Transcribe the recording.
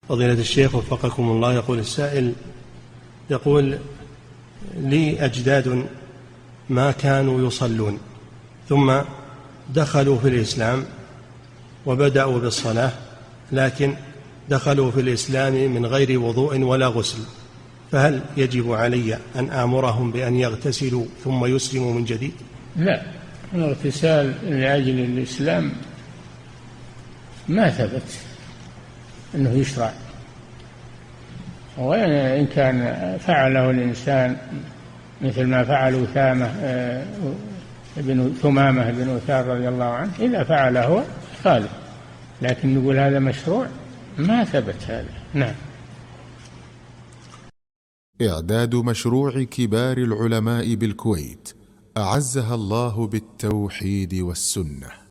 فضيلة الشيخ وفقكم الله، يقول السائل، يقول لي أجداد ما كانوا يصلون ثم دخلوا في الإسلام وبدأوا بالصلاة، لكن دخلوا في الإسلام من غير وضوء ولا غسل، فهل يجب علي أن آمرهم بأن يغتسلوا ثم يسلموا من جديد؟ لا، الاغتسال لأجل الإسلام ما ثبت أنه يشرع، وإن كان فعله الإنسان مثل ما فعل ثمامة بن أثار رضي الله عنه، إذا فعله خالف، لكن نقول هذا مشروع ما ثبت هذا. نعم. إعداد مشروع كبار العلماء بالكويت أعزها الله بالتوحيد والسنة.